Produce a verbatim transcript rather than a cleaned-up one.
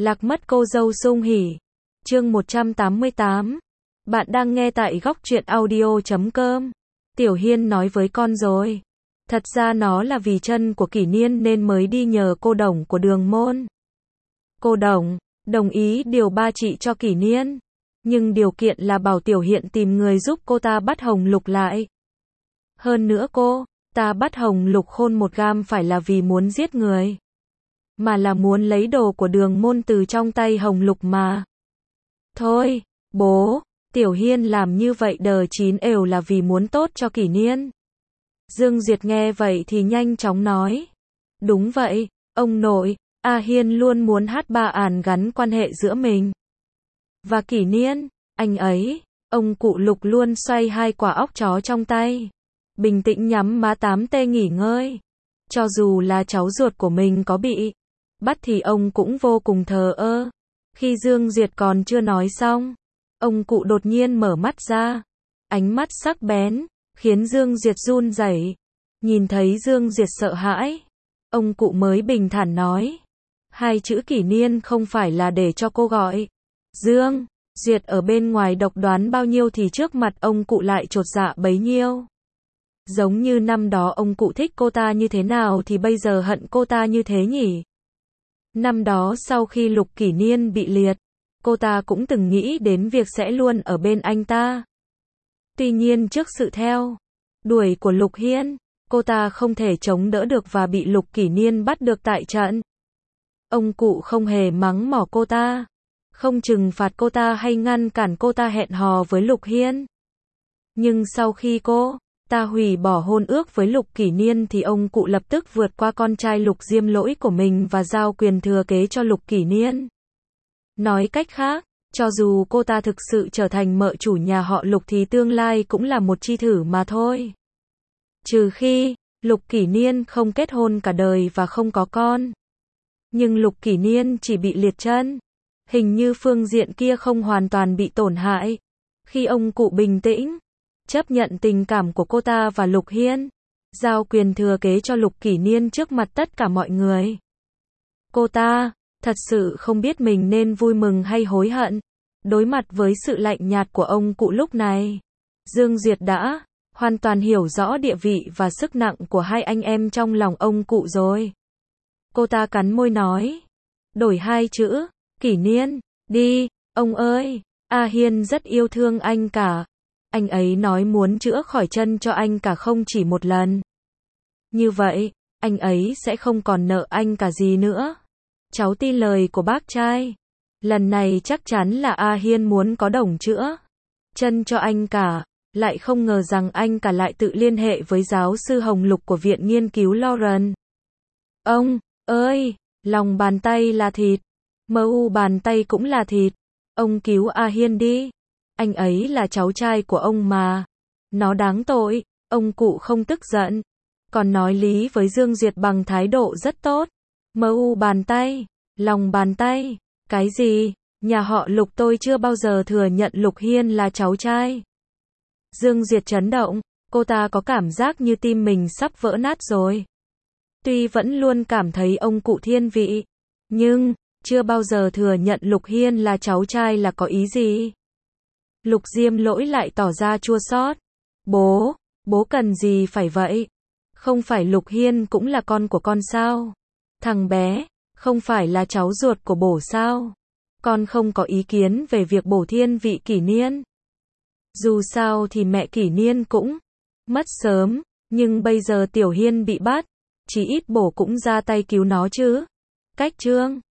Lạc mất cô dâu sung hỉ. Chương một trăm tám mươi tám. Bạn đang nghe tại góc truyện audio chấm com. Tiểu Hiên nói với con rồi. Thật ra nó là vì chân của Kỷ Niên nên mới đi nhờ cô Đồng của Đường Môn. Cô Đồng đồng ý điều ba trị cho Kỷ Niên, nhưng điều kiện là bảo Tiểu Hiện tìm người giúp cô ta bắt Hồng Lục lại. Hơn nữa cô ta bắt Hồng Lục khôn một gam phải là vì muốn giết người, mà là muốn lấy đồ của Đường Môn từ trong tay Hồng Lục mà. Thôi, bố, Tiểu Hiên làm như vậy đờ chín ều là vì muốn tốt cho Kỷ Niên. Dương Duyệt nghe vậy thì nhanh chóng nói. Đúng vậy, ông nội, A Hiên luôn muốn hát ba àn gắn quan hệ giữa mình và Kỷ Niên. Anh ấy, ông cụ Lục luôn xoay hai quả óc chó trong tay, bình tĩnh nhắm má tám tê nghỉ ngơi. Cho dù là cháu ruột của mình có bị bắt thì ông cũng vô cùng thờ ơ. Khi Dương Duyệt còn chưa nói xong, ông cụ đột nhiên mở mắt ra, ánh mắt sắc bén, khiến Dương Duyệt run rẩy. Nhìn thấy Dương Duyệt sợ hãi, ông cụ mới bình thản nói, hai chữ Kỷ Niên không phải là để cho cô gọi. Dương Duyệt ở bên ngoài độc đoán bao nhiêu thì trước mặt ông cụ lại chột dạ bấy nhiêu. Giống như năm đó ông cụ thích cô ta như thế nào thì bây giờ hận cô ta như thế nhỉ? Năm đó sau khi Lục Kỷ Niên bị liệt, cô ta cũng từng nghĩ đến việc sẽ luôn ở bên anh ta. Tuy nhiên trước sự theo đuổi của Lục Hiên, cô ta không thể chống đỡ được và bị Lục Kỷ Niên bắt được tại trận. Ông cụ không hề mắng mỏ cô ta, không trừng phạt cô ta hay ngăn cản cô ta hẹn hò với Lục Hiên. Nhưng sau khi cô ta hủy bỏ hôn ước với Lục Kỷ Niên thì ông cụ lập tức vượt qua con trai Lục Diêm Lỗi của mình và giao quyền thừa kế cho Lục Kỷ Niên. Nói cách khác, cho dù cô ta thực sự trở thành mợ chủ nhà họ Lục thì tương lai cũng là một chi thử mà thôi. Trừ khi Lục Kỷ Niên không kết hôn cả đời và không có con. Nhưng Lục Kỷ Niên chỉ bị liệt chân, hình như phương diện kia không hoàn toàn bị tổn hại. Khi ông cụ bình tĩnh chấp nhận tình cảm của cô ta và Lục Hiên, giao quyền thừa kế cho Lục Kỷ Niên trước mặt tất cả mọi người, cô ta thật sự không biết mình nên vui mừng hay hối hận. Đối mặt với sự lạnh nhạt của ông cụ lúc này, Dương Duyệt đã hoàn toàn hiểu rõ địa vị và sức nặng của hai anh em trong lòng ông cụ rồi. Cô ta cắn môi nói, đổi hai chữ, Kỷ Niên, đi, ông ơi, A Hiên rất yêu thương anh cả. Anh ấy nói muốn chữa khỏi chân cho anh cả không chỉ một lần. Như vậy, anh ấy sẽ không còn nợ anh cả gì nữa. Cháu tin lời của bác trai. Lần này chắc chắn là A Hiên muốn có Đồng chữa chân cho anh cả. Lại không ngờ rằng anh cả lại tự liên hệ với giáo sư Hồng Lục của Viện Nghiên cứu Lauren. Ông ơi, lòng bàn tay là thịt, mờ u bàn tay cũng là thịt. Ông cứu A Hiên đi. Anh ấy là cháu trai của ông mà. Nó đáng tội. Ông cụ không tức giận, còn nói lý với Dương Duyệt bằng thái độ rất tốt. Mờ u bàn tay, lòng bàn tay, cái gì? Nhà họ Lục tôi chưa bao giờ thừa nhận Lục Hiên là cháu trai. Dương Duyệt chấn động, cô ta có cảm giác như tim mình sắp vỡ nát rồi. Tuy vẫn luôn cảm thấy ông cụ thiên vị, nhưng chưa bao giờ thừa nhận Lục Hiên là cháu trai là có ý gì? Lục Diêm Lỗi lại tỏ ra chua xót. Bố, bố cần gì phải vậy? Không phải Lục Hiên cũng là con của con sao? Thằng bé, không phải là cháu ruột của bổ sao? Con không có ý kiến về việc bổ thiên vị Kỷ Niên. Dù sao thì mẹ Kỷ Niên cũng mất sớm, nhưng bây giờ Tiểu Hiên bị bắt, chí ít bổ cũng ra tay cứu nó chứ. Cách chương